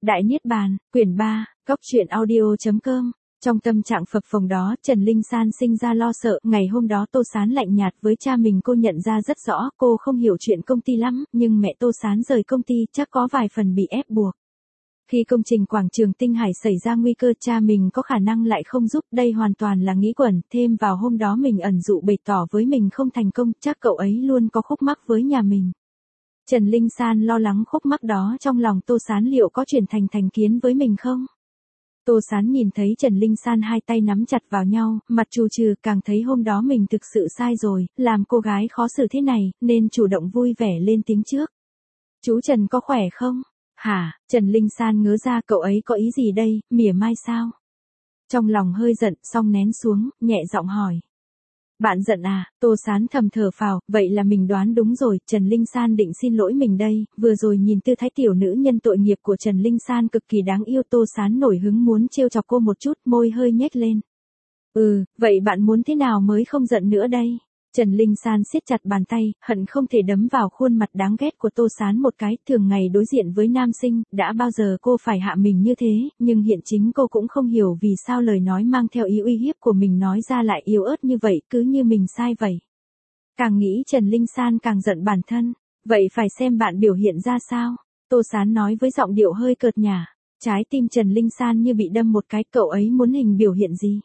Đại Niết Bàn, quyển 3, Cóc truyện audio.com. Trong tâm trạng phập phồng đó, Trần Linh San sinh ra lo sợ. Ngày hôm đó Tô Sán lạnh nhạt với cha mình, cô nhận ra rất rõ. Cô không hiểu chuyện công ty lắm, nhưng mẹ Tô Sán rời công ty chắc có vài phần bị ép buộc. Khi công trình quảng trường Tinh Hải xảy ra nguy cơ, cha mình có khả năng lại không giúp, đây hoàn toàn là nghĩ quẩn. Thêm vào hôm đó mình ẩn dụ bày tỏ với mình không thành công, chắc cậu ấy luôn có khúc mắc với nhà mình. Trần Linh San lo lắng khúc mắc đó trong lòng Tô Sán liệu có chuyển thành thành kiến với mình không? Tô Sán nhìn thấy Trần Linh San hai tay nắm chặt vào nhau, mặt trù trừ, càng thấy hôm đó mình thực sự sai rồi, làm cô gái khó xử thế này, nên chủ động vui vẻ lên tiếng trước. Chú Trần có khỏe không? Hả? Trần Linh San ngớ ra, cậu ấy có ý gì đây, mỉa mai sao? Trong lòng hơi giận, xong nén xuống, nhẹ giọng hỏi. Bạn giận à? Tô Sán thầm thở phào, vậy là mình đoán đúng rồi. Trần Linh San định xin lỗi mình đây, vừa rồi nhìn tư thái tiểu nữ nhân tội nghiệp của Trần Linh San cực kỳ đáng yêu. Tô Sán nổi hứng muốn trêu chọc cô một chút, môi hơi nhếch lên. Vậy bạn muốn thế nào mới không giận nữa đây? Trần Linh San siết chặt bàn tay, hận không thể đấm vào khuôn mặt đáng ghét của Tô Sán một cái. Thường ngày đối diện với nam sinh, đã bao giờ cô phải hạ mình như thế, nhưng hiện chính cô cũng không hiểu vì sao lời nói mang theo ý uy hiếp của mình nói ra lại yếu ớt như vậy, cứ như mình sai vậy. Càng nghĩ Trần Linh San càng giận bản thân. Vậy phải xem bạn biểu hiện ra sao? Tô Sán nói với giọng điệu hơi cợt nhả. Trái tim Trần Linh San như bị đâm một cái, cậu ấy muốn hình biểu hiện gì?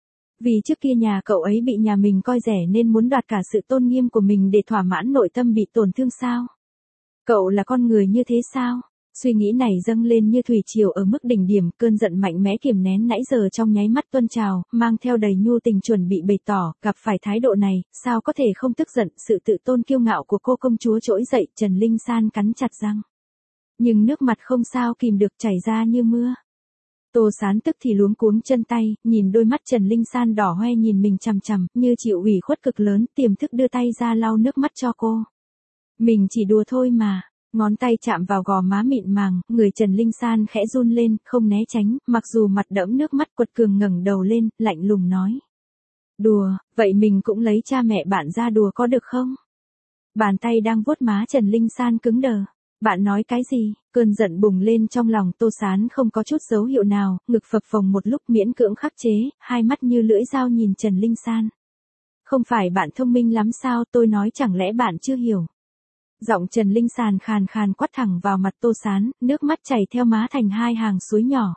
Vì trước kia nhà cậu ấy bị nhà mình coi rẻ nên muốn đoạt cả sự tôn nghiêm của mình để thỏa mãn nội tâm bị tổn thương sao? Cậu là con người như thế sao? Suy nghĩ này dâng lên như thủy triều ở mức đỉnh điểm, cơn giận mạnh mẽ kiềm nén nãy giờ trong nháy mắt tuôn trào, mang theo đầy nhu tình chuẩn bị bày tỏ. Gặp phải thái độ này, sao có thể không tức giận? Sự tự tôn kiêu ngạo của cô công chúa trỗi dậy. Trần Linh San cắn chặt răng, nhưng nước mặt không sao kìm được chảy ra như mưa. Tô Sán tức thì luống cuống chân tay, nhìn đôi mắt Trần Linh San đỏ hoe nhìn mình chằm chằm, như chịu ủy khuất cực lớn, tiềm thức đưa tay ra lau nước mắt cho cô. Mình chỉ đùa thôi mà. Ngón tay chạm vào gò má mịn màng, người Trần Linh San khẽ run lên, không né tránh, mặc dù mặt đẫm nước mắt, quật cường ngẩng đầu lên, lạnh lùng nói. Đùa, vậy mình cũng lấy cha mẹ bạn ra đùa có được không? Bàn tay đang vuốt má Trần Linh San cứng đờ. Bạn nói cái gì? Cơn giận bùng lên trong lòng Tô Sán không có chút dấu hiệu nào, ngực phập phồng một lúc miễn cưỡng khắc chế, hai mắt như lưỡi dao nhìn Trần Linh San. Không phải bạn thông minh lắm sao, tôi nói chẳng lẽ bạn chưa hiểu? Giọng Trần Linh San khàn khàn quát thẳng vào mặt Tô Sán, nước mắt chảy theo má thành hai hàng suối nhỏ.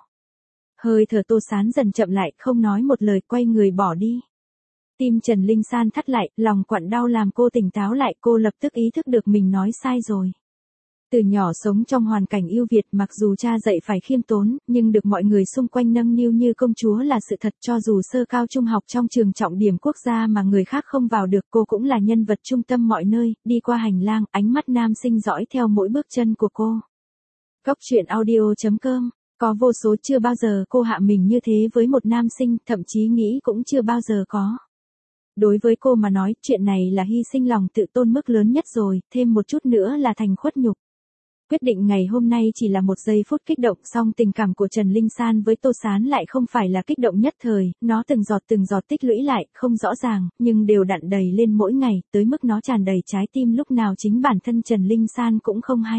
Hơi thở Tô Sán dần chậm lại, không nói một lời, quay người bỏ đi. Tim Trần Linh San thắt lại, lòng quặn đau làm cô tỉnh táo lại, cô lập tức ý thức được mình nói sai rồi. Từ nhỏ sống trong hoàn cảnh ưu việt, mặc dù cha dạy phải khiêm tốn, nhưng được mọi người xung quanh nâng niu như công chúa là sự thật. Cho dù sơ cao trung học trong trường trọng điểm quốc gia mà người khác không vào được, cô cũng là nhân vật trung tâm mọi nơi. Đi qua hành lang, ánh mắt nam sinh dõi theo mỗi bước chân của cô. Cóc truyện audio.com. Có vô số chưa bao giờ cô hạ mình như thế với một nam sinh, thậm chí nghĩ cũng chưa bao giờ có. Đối với cô mà nói, chuyện này là hy sinh lòng tự tôn mức lớn nhất rồi, thêm một chút nữa là thành khuất nhục. Quyết định ngày hôm nay chỉ là một giây phút kích động, song tình cảm của Trần Linh San với Tô Sán lại không phải là kích động nhất thời, nó từng giọt tích lũy lại, không rõ ràng, nhưng đều đặn đầy lên mỗi ngày, tới mức nó tràn đầy trái tim lúc nào chính bản thân Trần Linh San cũng không hay.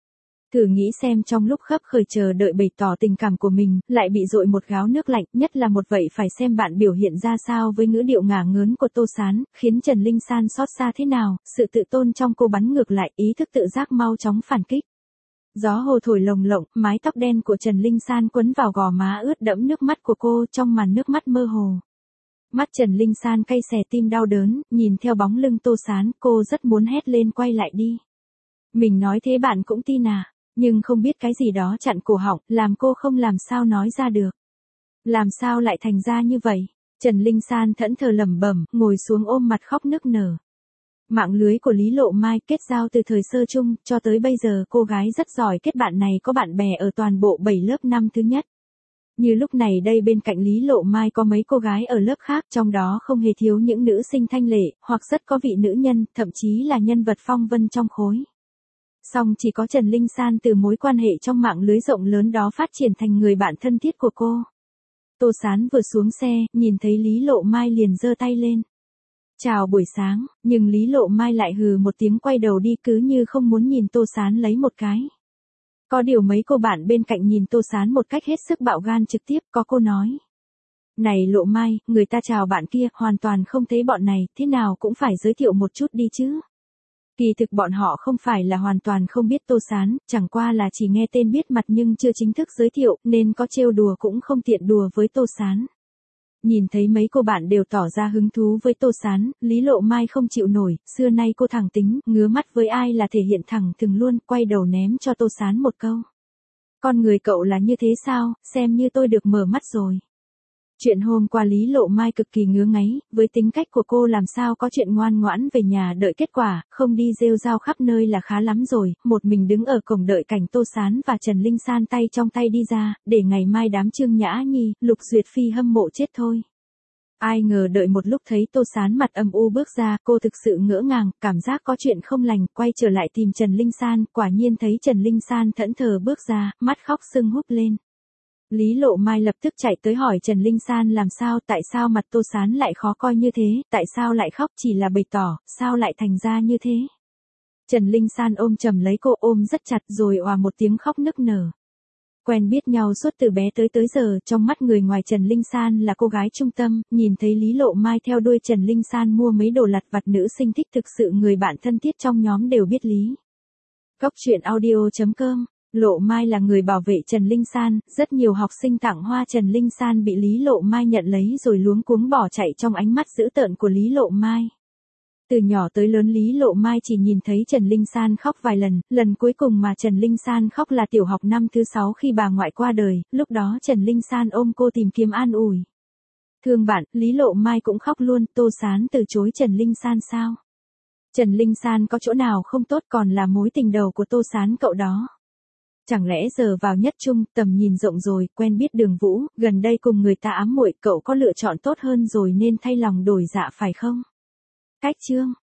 Thử nghĩ xem, trong lúc khấp khởi chờ đợi bày tỏ tình cảm của mình, lại bị dội một gáo nước lạnh, nhất là một vậy phải xem bạn biểu hiện ra sao với ngữ điệu ngả ngớn của Tô Sán, khiến Trần Linh San xót xa thế nào, sự tự tôn trong cô bắn ngược lại, ý thức tự giác mau chóng phản kích. Gió hồ thổi lồng lộng, mái tóc đen của Trần Linh San quấn vào gò má ướt đẫm nước mắt của cô trong màn nước mắt mơ hồ. Mắt Trần Linh San cay xè tim đau đớn, nhìn theo bóng lưng Tô Sán, cô rất muốn hét lên quay lại đi. Mình nói thế bạn cũng tin à? Nhưng không biết cái gì đó chặn cổ họng, làm cô không làm sao nói ra được. Làm sao lại thành ra như vậy? Trần Linh San thẫn thờ lẩm bẩm, ngồi xuống ôm mặt khóc nức nở. Mạng lưới của Lý Lộ Mai kết giao từ thời sơ chung, cho tới bây giờ cô gái rất giỏi kết bạn này có bạn bè ở toàn bộ 7 lớp năm thứ nhất. Như lúc này đây bên cạnh Lý Lộ Mai có mấy cô gái ở lớp khác, trong đó không hề thiếu những nữ sinh thanh lệ, hoặc rất có vị nữ nhân, thậm chí là nhân vật phong vân trong khối. Song chỉ có Trần Linh San từ mối quan hệ trong mạng lưới rộng lớn đó phát triển thành người bạn thân thiết của cô. Tô Sán vừa xuống xe, nhìn thấy Lý Lộ Mai liền giơ tay lên. Chào buổi sáng, nhưng Lý Lộ Mai lại hừ một tiếng quay đầu đi, cứ như không muốn nhìn Tô Sán lấy một cái. Có điều mấy cô bạn bên cạnh nhìn Tô Sán một cách hết sức bạo gan trực tiếp, có cô nói. Này Lộ Mai, người ta chào bạn kia, hoàn toàn không thấy bọn này, thế nào cũng phải giới thiệu một chút đi chứ. Kỳ thực bọn họ không phải là hoàn toàn không biết Tô Sán, chẳng qua là chỉ nghe tên biết mặt nhưng chưa chính thức giới thiệu, nên có trêu đùa cũng không tiện đùa với Tô Sán. Nhìn thấy mấy cô bạn đều tỏ ra hứng thú với Tô Sán, Lý Lộ Mai không chịu nổi, xưa nay cô thẳng tính, ngứa mắt với ai là thể hiện thẳng thừng luôn, quay đầu ném cho Tô Sán một câu. Con người cậu là như thế sao, xem như tôi được mở mắt rồi. Chuyện hôm qua Lý Lộ Mai cực kỳ ngứa ngáy, với tính cách của cô làm sao có chuyện ngoan ngoãn về nhà đợi kết quả, không đi rêu rao khắp nơi là khá lắm rồi, một mình đứng ở cổng đợi cảnh Tô Sán và Trần Linh San tay trong tay đi ra, để ngày mai đám Trương Nhã Nhi, Lục Duyệt Phi hâm mộ chết thôi. Ai ngờ đợi một lúc thấy Tô Sán mặt âm u bước ra, cô thực sự ngỡ ngàng, cảm giác có chuyện không lành, quay trở lại tìm Trần Linh San, quả nhiên thấy Trần Linh San thẫn thờ bước ra, mắt khóc sưng húp lên. Lý Lộ Mai lập tức chạy tới hỏi Trần Linh San làm sao, tại sao mặt Tô Sán lại khó coi như thế, tại sao lại khóc, chỉ là bày tỏ, sao lại thành ra như thế. Trần Linh San ôm chầm lấy cô, ôm rất chặt rồi òa một tiếng khóc nức nở. Quen biết nhau suốt từ bé tới giờ, trong mắt người ngoài Trần Linh San là cô gái trung tâm, nhìn thấy Lý Lộ Mai theo đuôi Trần Linh San mua mấy đồ lặt vặt nữ sinh thích, thực sự người bạn thân thiết trong nhóm đều biết lý. Góc truyện audio.com. Lộ Mai là người bảo vệ Trần Linh San, rất nhiều học sinh tặng hoa Trần Linh San bị Lý Lộ Mai nhận lấy rồi luống cuống bỏ chạy trong ánh mắt dữ tợn của Lý Lộ Mai. Từ nhỏ tới lớn Lý Lộ Mai chỉ nhìn thấy Trần Linh San khóc vài lần, lần cuối cùng mà Trần Linh San khóc là tiểu học năm thứ 6 khi bà ngoại qua đời, lúc đó Trần Linh San ôm cô tìm kiếm an ủi. Thương bạn, Lý Lộ Mai cũng khóc luôn, Tô Sán từ chối Trần Linh San sao? Trần Linh San có chỗ nào không tốt, còn là mối tình đầu của Tô Sán cậu đó. Chẳng lẽ giờ vào nhất trung, tầm nhìn rộng rồi, quen biết Đường Vũ, gần đây cùng người ta ám muội, cậu có lựa chọn tốt hơn rồi nên thay lòng đổi dạ phải không? Cách chương